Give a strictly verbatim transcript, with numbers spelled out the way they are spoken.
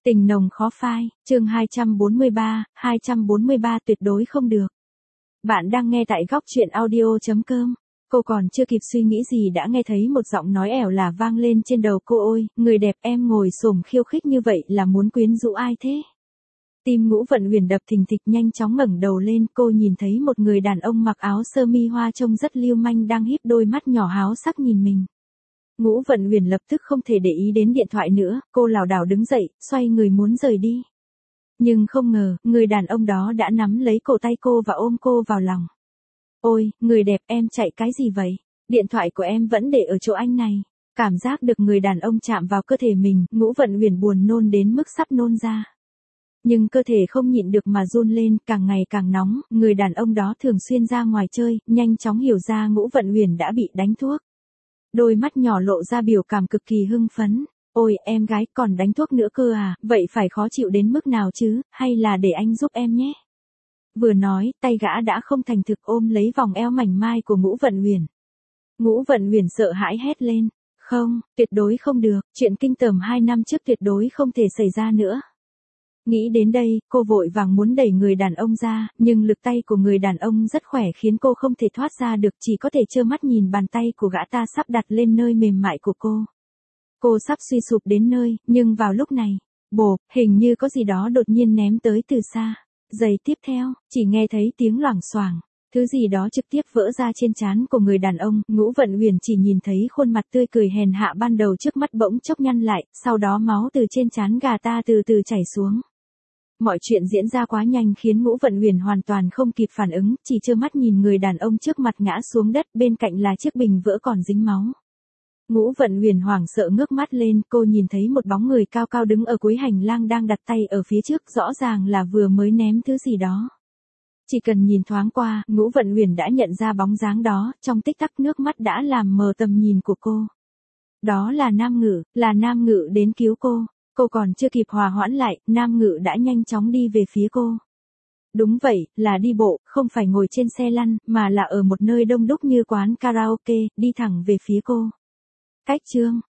Tình nồng khó phai, chương hai trăm bốn mươi ba, hai trăm bốn mươi ba tuyệt đối không được. Bạn đang nghe tại góc truyện audio.com. Cô còn chưa kịp suy nghĩ gì đã nghe thấy một giọng nói ẻo là vang lên trên đầu cô. Ôi, người đẹp em ngồi xổm khiêu khích như vậy là muốn quyến rũ ai thế? Tim Ngũ Vận Huyền đập thình thịch, nhanh chóng ngẩng đầu lên, cô nhìn thấy một người đàn ông mặc áo sơ mi hoa trông rất lưu manh đang híp đôi mắt nhỏ háo sắc nhìn mình. Ngũ Vận Huyền lập tức không thể để ý đến điện thoại nữa, cô lảo đảo đứng dậy, xoay người muốn rời đi. Nhưng không ngờ, người đàn ông đó đã nắm lấy cổ tay cô và ôm cô vào lòng. Ôi, người đẹp, em chạy cái gì vậy? Điện thoại của em vẫn để ở chỗ anh này. Cảm giác được người đàn ông chạm vào cơ thể mình, Ngũ Vận Huyền buồn nôn đến mức sắp nôn ra. Nhưng cơ thể không nhịn được mà run lên, càng ngày càng nóng, người đàn ông đó thường xuyên ra ngoài chơi, nhanh chóng hiểu ra Ngũ Vận Huyền đã bị đánh thuốc. Đôi mắt nhỏ lộ ra biểu cảm cực kỳ hưng phấn. Ôi, em gái, còn đánh thuốc nữa cơ à, vậy phải khó chịu đến mức nào chứ, hay là để anh giúp em nhé. Vừa nói, tay gã đã không thành thực ôm lấy vòng eo mảnh mai của Ngũ Vận Huyền. Ngũ Vận Huyền sợ hãi hét lên. Không, tuyệt đối không được, chuyện kinh tởm hai năm trước tuyệt đối không thể xảy ra nữa. Nghĩ đến đây, cô vội vàng muốn đẩy người đàn ông ra, nhưng lực tay của người đàn ông rất khỏe khiến cô không thể thoát ra được, chỉ có thể trơ mắt nhìn bàn tay của gã ta sắp đặt lên nơi mềm mại của cô. Cô sắp suy sụp đến nơi, nhưng vào lúc này, bộp, hình như có gì đó đột nhiên ném tới từ xa. Giây tiếp theo, chỉ nghe thấy tiếng loảng xoảng, thứ gì đó trực tiếp vỡ ra trên trán của người đàn ông. Ngũ Vận Huyền chỉ nhìn thấy khuôn mặt tươi cười hèn hạ ban đầu trước mắt bỗng chốc nhăn lại, sau đó máu từ trên trán gà ta từ từ chảy xuống. Mọi chuyện diễn ra quá nhanh khiến Ngũ Vận Huyền hoàn toàn không kịp phản ứng, chỉ trơ mắt nhìn người đàn ông trước mặt ngã xuống đất, bên cạnh là chiếc bình vỡ còn dính máu. Ngũ Vận Huyền hoảng sợ ngước mắt lên, cô nhìn thấy một bóng người cao cao đứng ở cuối hành lang đang đặt tay ở phía trước, rõ ràng là vừa mới ném thứ gì đó. Chỉ cần nhìn thoáng qua, Ngũ Vận Huyền đã nhận ra bóng dáng đó, trong tích tắc nước mắt đã làm mờ tầm nhìn của cô. Đó là Nam Ngự, là Nam Ngự đến cứu cô. Cô còn chưa kịp hòa hoãn lại, Nam Ngự đã nhanh chóng đi về phía cô. Đúng vậy, là đi bộ, không phải ngồi trên xe lăn, mà là ở một nơi đông đúc như quán karaoke, đi thẳng về phía cô. Cách chương,